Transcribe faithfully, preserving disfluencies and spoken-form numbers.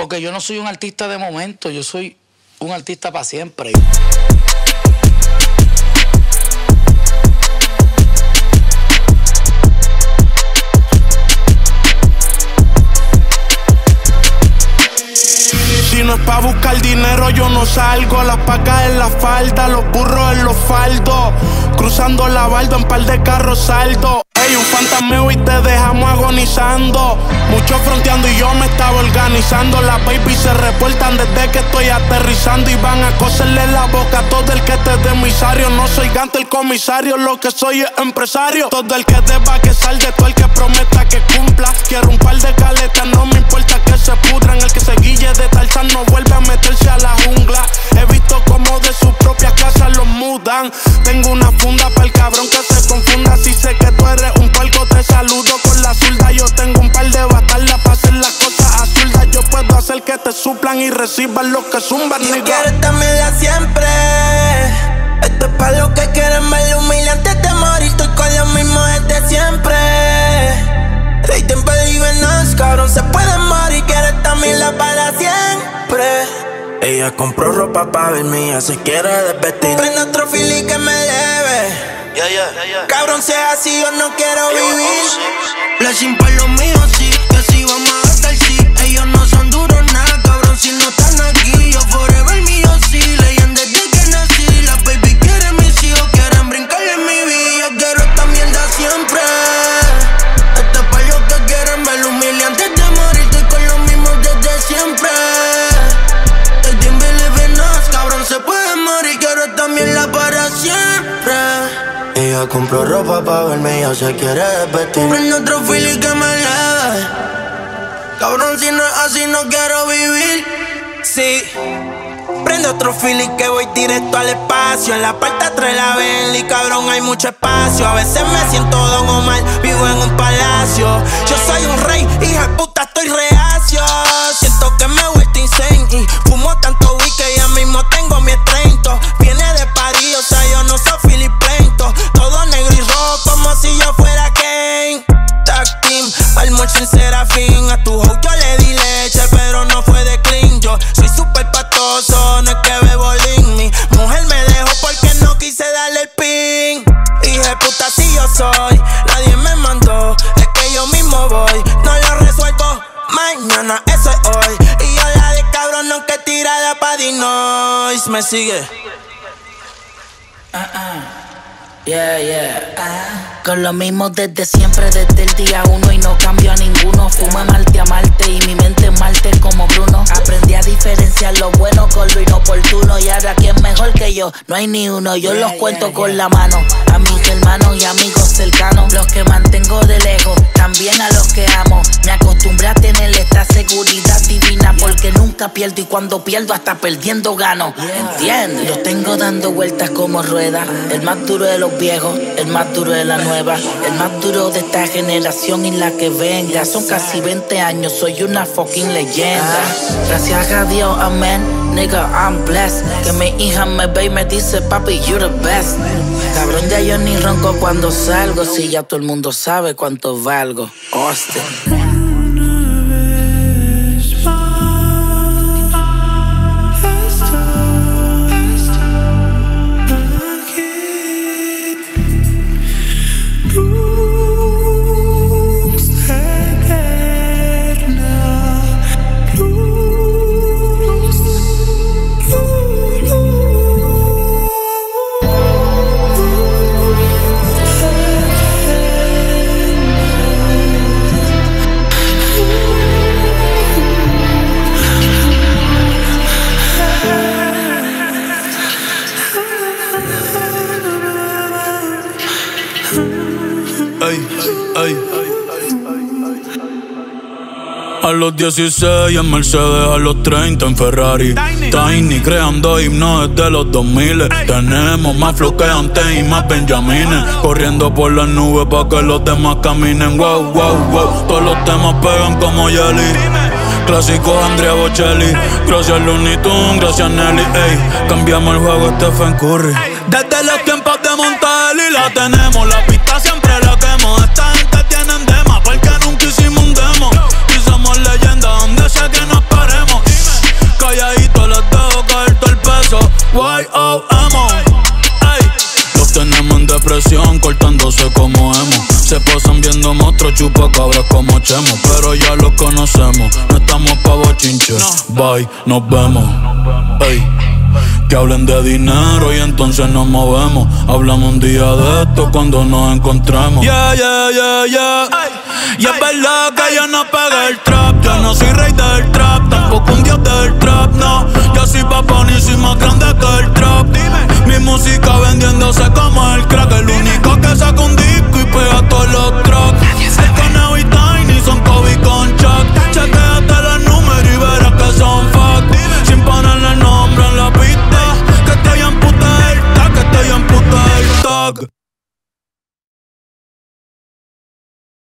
Porque yo no soy un artista de momento, yo soy un artista para siempre. Si no es pa' buscar dinero yo no salgo. Las pacas en la falda, los burros en los faldos. Cruzando la balda en par de carros saldo. Ey, un fantasmeo y te dejamos agonizando. Mucho fronteando y yo me estaba organizando. Las babies se reportan desde que estoy aterrizando. Y van a coserle la boca a todo el que te dé emisario. No soy gante el comisario, lo que soy es empresario. Todo el que deba que salde, todo el que prometa que cumpla. Quiero un par de caletas, no me importa que se pudran. El que se guille de Tarzán no vuelve a meterse a la jungla. He visto como de su propia casa los mudan. Tengo una funda para el cabrón que se confunda. Si sé que tú eres un puerco, te saludo con la zurda. Yo tengo un par de batallas para hacer las cosas absurdas. Yo puedo hacer que te suplan y reciban lo que zumban, nigga. Yo quiero estar siempre. Esto es para los que quieren verlo humilde antes de morir. Estoy con lo mismo desde siempre. Rey en peligro en us, cabrón, se pueden morir. Quiero estar para siempre. Ella compró ropa pa' verme, ella se quiere desvestir. Prende otro fili que me leve. Yeah, yeah, yeah, yeah. Cabrón, sea así, yo no quiero vivir. Blessing por los míos, sí, que si vamos a gastar, sí. Ellos no son duros, nada, cabrón, si no están aquí. Yo forever mío, sí, leyen desde que nací. Las baby quieren mis hijos, quieren brincar en mi vida. Yo quiero esta mierda siempre. Esto es para los que quieren ver humilde antes de morir. Estoy con los mismos desde siempre. They didn't believe in us, cabrón, se puede morir. Quiero esta mierda para siempre. Ella compró ropa pa' verme, ella se quiere desvestir. Prende otro fili que me leve. Cabrón, si no es así no quiero vivir. Sí. Prende otro feeling que voy directo al espacio. En la parte atrás la Bentley, cabrón, hay mucho espacio. A veces me siento Don Omar, vivo en un palacio. Yo soy un rey, hija de puta, estoy reacio. Siento que me he vuelto insane y fumo tanto weed que ya mismo tengo mi estrento. Viene de París, o sea, yo no soy Philip Plainto. Todo negro y rojo como si yo fuera Kane. Tag team, almuerzo en Serafín. A tu hoe yo le di leche, pero no fue de clean. Yo soy súper patoso, no es que bebo lean. Mi mujer me dejó porque no quise darle el pin. Hija de puta, si yo soy, nadie me mandó. Es que yo mismo voy, no lo resuelvo. Mañana, eso es hoy. Y yo la de cabrón, no que tirada pa' Dinois. Me sigue. Uh -uh. Yeah, yeah. Uh. Con lo mismo desde siempre, desde el día uno y no cambio a ninguno. Fumo Marte a Marte y mi mente es Marte como Bruno. Aprendí a diferenciar lo bueno con lo inoportuno. Y ahora quién mejor que yo, no hay ni uno. Yo yeah, los cuento yeah, con yeah. la mano. A mis hermanos y amigos cercanos, los que mantengo de lejos, también a los que amo. Me acostumbré a tener esta seguridad divina, porque nunca pierdo y cuando pierdo hasta perdiendo gano. ¿Entiendes? Los tengo dando vueltas como ruedas. El más duro de los viejos, el más duro de la nueva, el más duro de esta generación y la que venga. Son casi veinte años, soy una fucking leyenda. Gracias a Dios, amén. Nigga, I'm blessed. Que mi hija me ve y me dice, papi, you the best. Cabrón, ya yo ni ronco cuando salgo. Si ya todo el mundo sabe cuánto valgo. Austin. Ay, ay. A los dieciséis en Mercedes, a los treinta en Ferrari. Tiny, Tiny creando himnos desde los dos mil. Ey. Tenemos más flow que antes y más Benjamines. Corriendo por las nubes pa' que los demás caminen. Wow, wow, wow. Todos los temas pegan como Jelly. Clásico Andrea Bocelli. Gracias Looney Tunes, gracias Nelly. Ey, cambiamos el juego Stephen Curry. Desde los tiempos de Montelli la tenemos. La pista siempre la quemo. Esta gente tienen dema porque nunca hicimos un demo. Y somos leyendas donde sea que nos paremos. otro chupacabras como Chemo, pero ya los conocemos, no estamos pa' bochinche. Bye, nos vemos. Ey. Que hablen de dinero y entonces nos movemos. Hablamos un día de esto cuando nos encontremos. Yeah, yeah, yeah, yeah. Y es verdad que yo no pegué el trap. Yo no soy rey del trap, tampoco un dios del trap, no. Yo soy papá ni soy más grande que el trap. Mi música vendiéndose con